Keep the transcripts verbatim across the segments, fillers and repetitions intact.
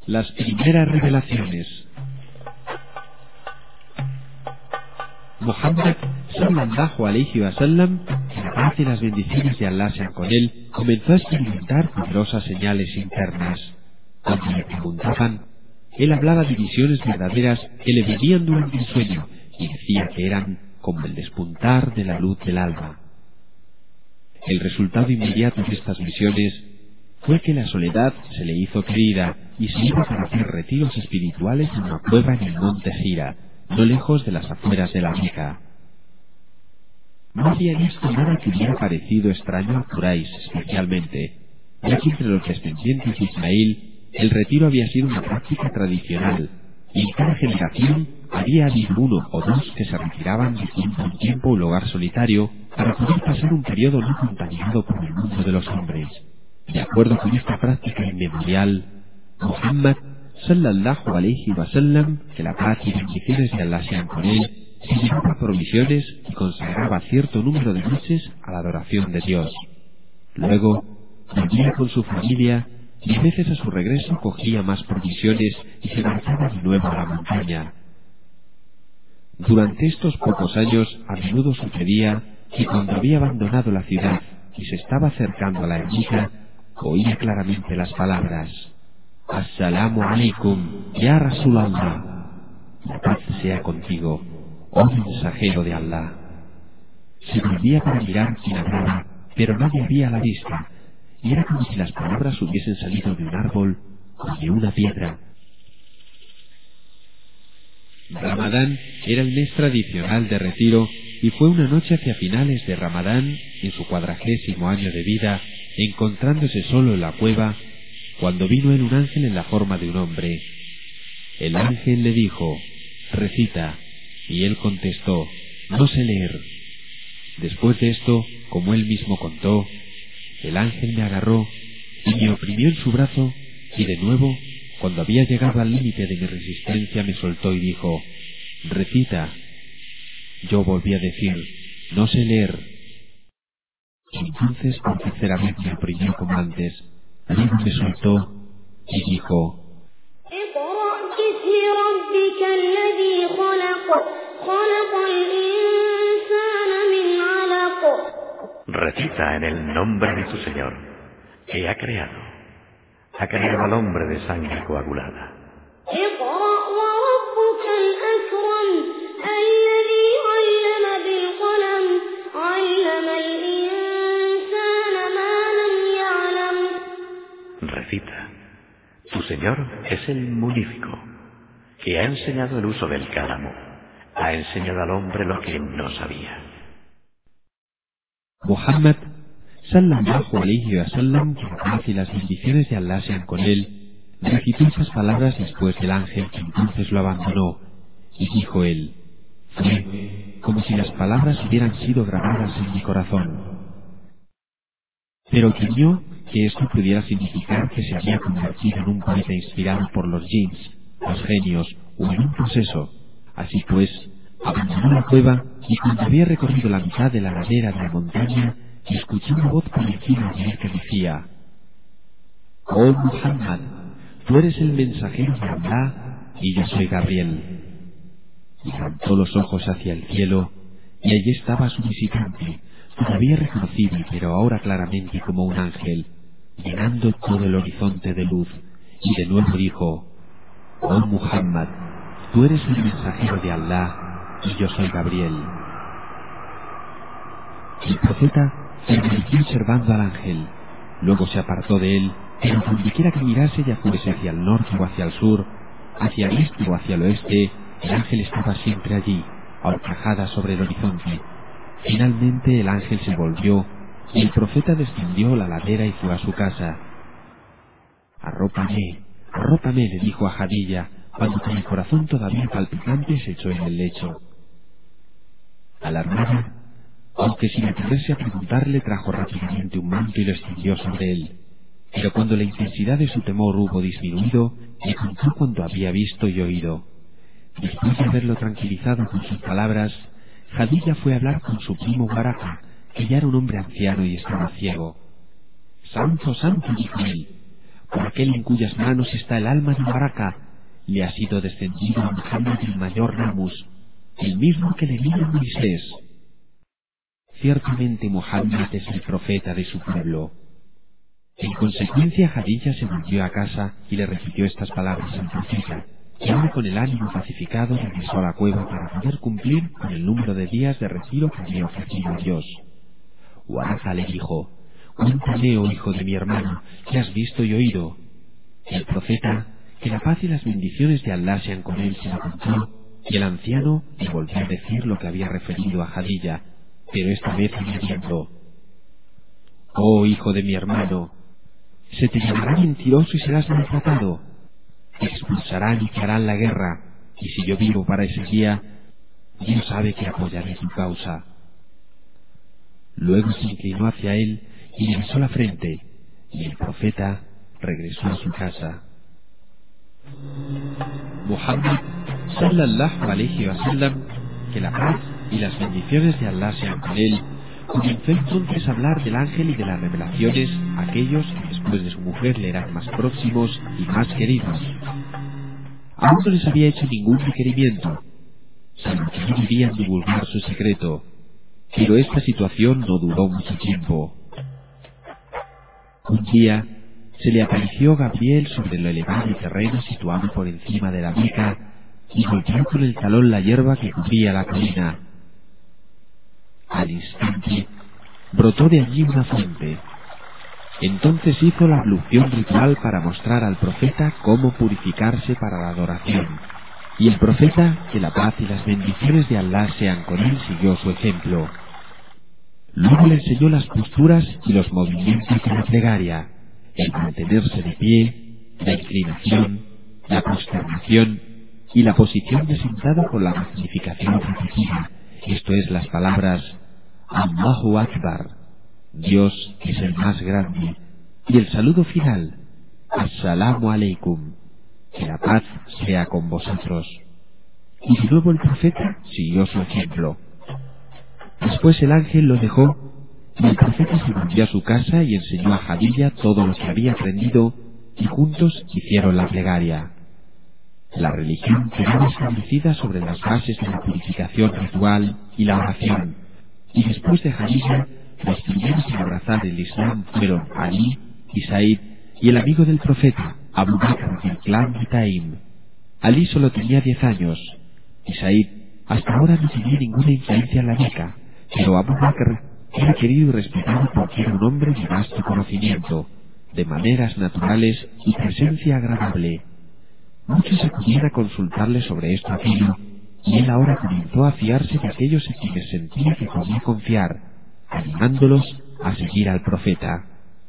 Las primeras revelaciones. Muhammad sallallahu alayhi wa sallam, que la paz y las bendiciones de Allah sean con él, comenzó a experimentar poderosas señales internas. Cuando le preguntaban, él hablaba de visiones verdaderas que le venían durante el sueño y decía que eran como el despuntar de la luz del alba. El resultado inmediato de estas visiones fue que la soledad se le hizo querida y se iba para hacer retiros espirituales en una cueva en el monte Gira, no lejos de las afueras de la Meca. No había visto nada que hubiera parecido extraño a Quraysh especialmente, ya que entre los descendientes de Ismail el retiro había sido una práctica tradicional, y en cada generación había habido uno o dos que se retiraban de tiempo en tiempo a un lugar solitario para poder pasar un periodo no contaminado por el mundo de los hombres. De acuerdo con esta práctica inmemorial, Muhammad sallallahu alayhi wa sallam, que la paz y bendiciones de Allah sean con él, se llevaba provisiones y consagraba cierto número de noches a la adoración de Dios. Luego, vivía con su familia y a veces a su regreso cogía más provisiones y se marchaba de nuevo a la montaña. Durante estos pocos años a menudo sucedía que cuando había abandonado la ciudad y se estaba acercando a la ermita, oía claramente las palabras: Assalamu alaikum, ya Rasulallah, la paz sea contigo, oh mensajero de Allah. Se volvía para mirar quién hablaba, pero nadie había a la vista, y era como si las palabras hubiesen salido de un árbol o de una piedra. Ramadán era el mes tradicional de retiro y fue una noche hacia finales de Ramadán, en su cuadragésimo año de vida, encontrándose solo en la cueva, cuando vino él un ángel en la forma de un hombre. El ángel le dijo: recita, y él contestó: no sé leer. Después de esto, como él mismo contó, el ángel me agarró y me oprimió en su brazo, y de nuevo, cuando había llegado al límite de mi resistencia, me soltó y dijo: recita. Yo volví a decir: no sé leer. Entonces por tercera vez me oprimió como antes. Luego me soltó y dijo: recita en el nombre de tu Señor, que ha creado, ha creado al hombre de sangre coagulada. Recita, tu Señor es el Munífico, que ha enseñado el uso del cálamo, ha enseñado al hombre lo que no sabía. Muhammad sallallahu alayhi wa sallam, que la paz y las bendiciones de Allah sean con él, recitó esas palabras después del ángel, que entonces lo abandonó, y dijo él: fue como si las palabras hubieran sido grabadas en mi corazón. Pero temió que esto pudiera significar que se había convertido en un poeta inspirado por los jinns, los genios, o en un proceso. Así pues, abandonó la cueva, y cuando había recorrido la mitad de la ladera de la montaña, escuchó una voz por encima de él que decía: oh Muhammad, tú eres el mensajero de Allah y yo soy Gabriel. Y levantó los ojos hacia el cielo, y allí estaba su visitante, todavía reconocible pero ahora claramente como un ángel, llenando todo el horizonte de luz, y de nuevo dijo: oh Muhammad, tú eres el mensajero de Allah y yo soy Gabriel. El profeta permaneció observando al ángel, luego se apartó de él, pero donde quiera que mirase, ya fuese hacia el norte o hacia el sur, hacia el este o hacia el oeste, el ángel estaba siempre allí, a horcajadas sobre el horizonte. Finalmente el ángel se volvió y el profeta descendió la ladera y fue a su casa. Arrópame, arrópame, le dijo a Jadilla, cuando con el corazón todavía palpitante se echó en el lecho. Alarmada, aunque sin atreverse a preguntarle, trajo rápidamente un manto y lo extendió sobre él. Pero cuando la intensidad de su temor hubo disminuido, le contó cuanto había visto y oído. Después de haberlo tranquilizado con sus palabras, Jadilla fue a hablar con su primo Baraka, que ya era un hombre anciano y estaba ciego. Santo, santo, dijo él, por aquel en cuyas manos está el alma de Baraka, le ha sido descendido a Muhammad el mayor Namus, el mismo que le vino a Moisés. Ciertamente Muhammad es el profeta de su pueblo. En consecuencia, Jadilla se volvió a casa y le repitió estas palabras al profeta, y ahora con el ánimo pacificado regresó a la cueva para poder cumplir con el número de días de retiro que había ofrecido a Dios. Waraka le dijo: «Cuéntame, oh hijo de mi hermano, ¿qué has visto y oído?». El profeta, que la paz y las bendiciones de Allah sean con él, se lo contó, y el anciano le volvió a decir lo que había referido a Jadilla, pero esta vez añadiendo: «Oh hijo de mi hermano, se te llamará mentiroso y serás maltratado. Te expulsarán y te harán la guerra, y si yo vivo para ese día, Dios sabe que apoyaré tu causa». Luego se inclinó hacia él y le besó la frente, y el profeta regresó a su casa. Muhammad sallallahu alayhi wa sallam, que la paz y las bendiciones de Allah sean con él, comenzó entonces a hablar del ángel y de las revelaciones, aquellos que después de su mujer le eran más próximos y más queridos. Aún no les había hecho ningún requerimiento, sino que no debían divulgar su secreto, pero esta situación no duró mucho tiempo. Un día se le apareció Gabriel sobre el elevado terreno situado por encima de la Meca y golpeó con el talón la hierba que cubría la colina. Al instante brotó de allí una fuente. Entonces hizo la ablución ritual para mostrar al profeta cómo purificarse para la adoración, y el profeta, que la paz y las bendiciones de Allah sean con él, siguió su ejemplo. Luego le enseñó las posturas y los movimientos de la plegaria, el mantenerse de pie, la inclinación, la prosternación y la posición de sentado con la magnificación repetida, esto es, las palabras Allahu Akbar, Dios es el más grande, y el saludo final, Assalamu alaikum, que la paz sea con vosotros. Y de nuevo el profeta siguió su ejemplo. Después el ángel lo dejó, y el profeta se volvió a su casa y enseñó a Jadilla todo lo que había aprendido, y juntos hicieron la plegaria. La religión quedó establecida sobre las bases de la purificación ritual y la oración, y después de Jadilla, los primeros en abrazar el Islam fueron Ali y Said y el amigo del profeta, Abu Bakr del clan de Taim. Ali solo tenía diez años, y Said hasta ahora no tenía ninguna influencia en la Meca, pero Abu Bakr era querido y respetado porque era un hombre de vasto conocimiento, de maneras naturales y presencia agradable. Muchos acudían a consultarle sobre esto aquello, y él ahora comenzó a fiarse de aquellos en quienes sentía que podía confiar, animándolos a seguir al profeta.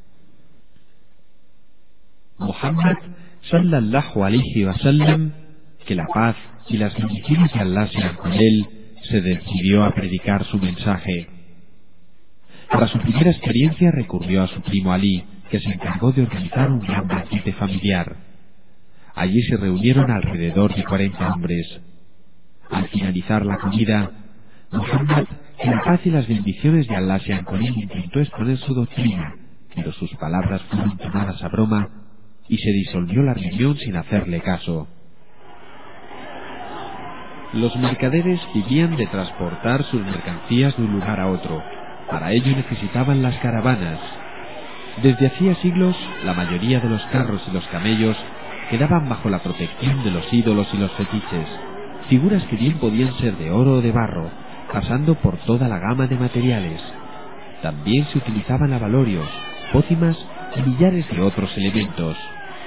Muhammad sallallahu alayhi wa sallam, que la paz y las bendiciones de Allah sean con él, se decidió a predicar su mensaje. Tras su primera experiencia recurrió a su primo Ali, que se encargó de organizar un gran banquete familiar. Allí se reunieron alrededor de cuarenta hombres. Al finalizar la comida, Muhammad, que la paz y las bendiciones de Allah sean con él, intentó exponer su doctrina, pero sus palabras fueron tomadas a broma y se disolvió la reunión sin hacerle caso. Los mercaderes vivían de transportar sus mercancías de un lugar a otro. Para ello necesitaban las caravanas. Desde hacía siglos, la mayoría de los carros y los camellos quedaban bajo la protección de los ídolos y los fetiches, figuras que bien podían ser de oro o de barro, pasando por toda la gama de materiales. También se utilizaban abalorios, pócimas y millares de otros elementos.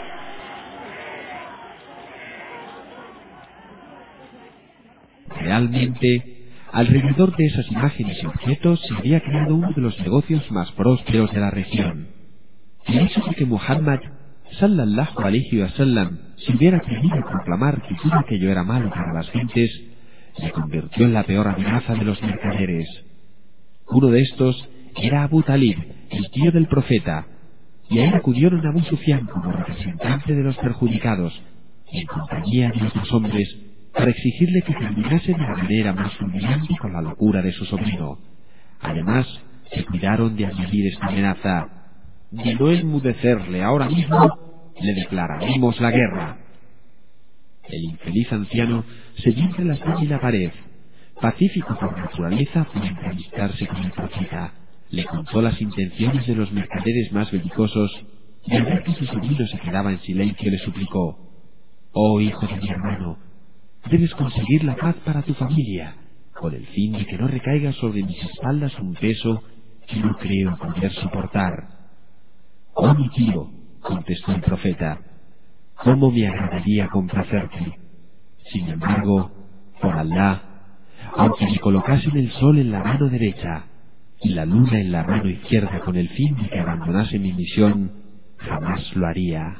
Realmente, alrededor de esas imágenes y objetos se había creado uno de los negocios más prósperos de la región. El hecho de que Muhammad sallallahu alayhi wa sallam se hubiera atrevido a proclamar que todo aquello era malo para las gentes, le convirtió en la peor amenaza de los mercaderes. Uno de estos era Abu Talib, el tío del profeta, y a él acudieron a Abu Sufyan como representante de los perjudicados, en compañía de otros hombres, para exigirle que terminase de la manera más fulminante con la locura de su sobrino. Además, se cuidaron de añadir esta amenaza: de no enmudecerle ahora mismo le declararemos la guerra. El infeliz anciano se vio entre la sala y la pared. Pacífico por naturaleza, fue a entrevistarse con el profeta. Le contó las intenciones de los mercaderes más belicosos y al ver que su sobrino se quedaba en silencio le suplicó: «Oh hijo de mi hermano, debes conseguir la paz para tu familia, con el fin de que no recaiga sobre mis espaldas un peso que no creo poder soportar». «Oh mi tío», contestó el profeta, «cómo me agradaría complacerte. Sin embargo, por Alá, aunque me colocasen el sol en la mano derecha y la luna en la mano izquierda con el fin de que abandonase mi misión, jamás lo haría».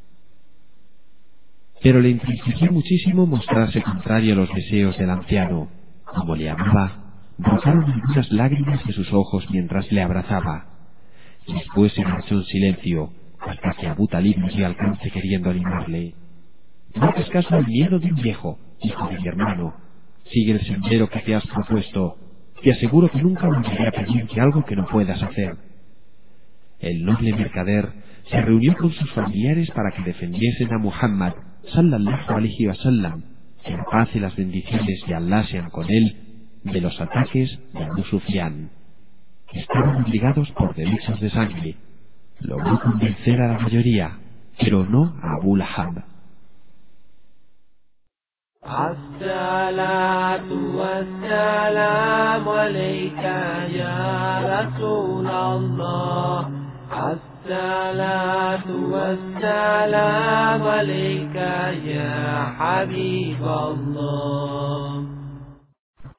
Pero le entristeció muchísimo mostrarse contrario a los deseos del anciano. Como le amaba, brotaron algunas lágrimas de sus ojos mientras le abrazaba. Después se marchó en silencio, hasta que Abu Talib le dio alcance queriendo animarle. «No hagas caso al miedo de un viejo, hijo de mi hermano. Sigue el sendero que te has propuesto. Te aseguro que nunca volveré a pedirte algo que no puedas hacer». El noble mercader se reunió con sus familiares para que defendiesen a Muhammad sallallahu alaihi wasallam, que la paz y las bendiciones de Allah sean con él, de los ataques de Abu Sufyan. Estaban obligados por derechos de sangre. Logró convencer a la mayoría, pero no a Abu Lahab. الصلاة والسلام عليك يا رسول الله الصلاة والسلام عليك يا حبيب الله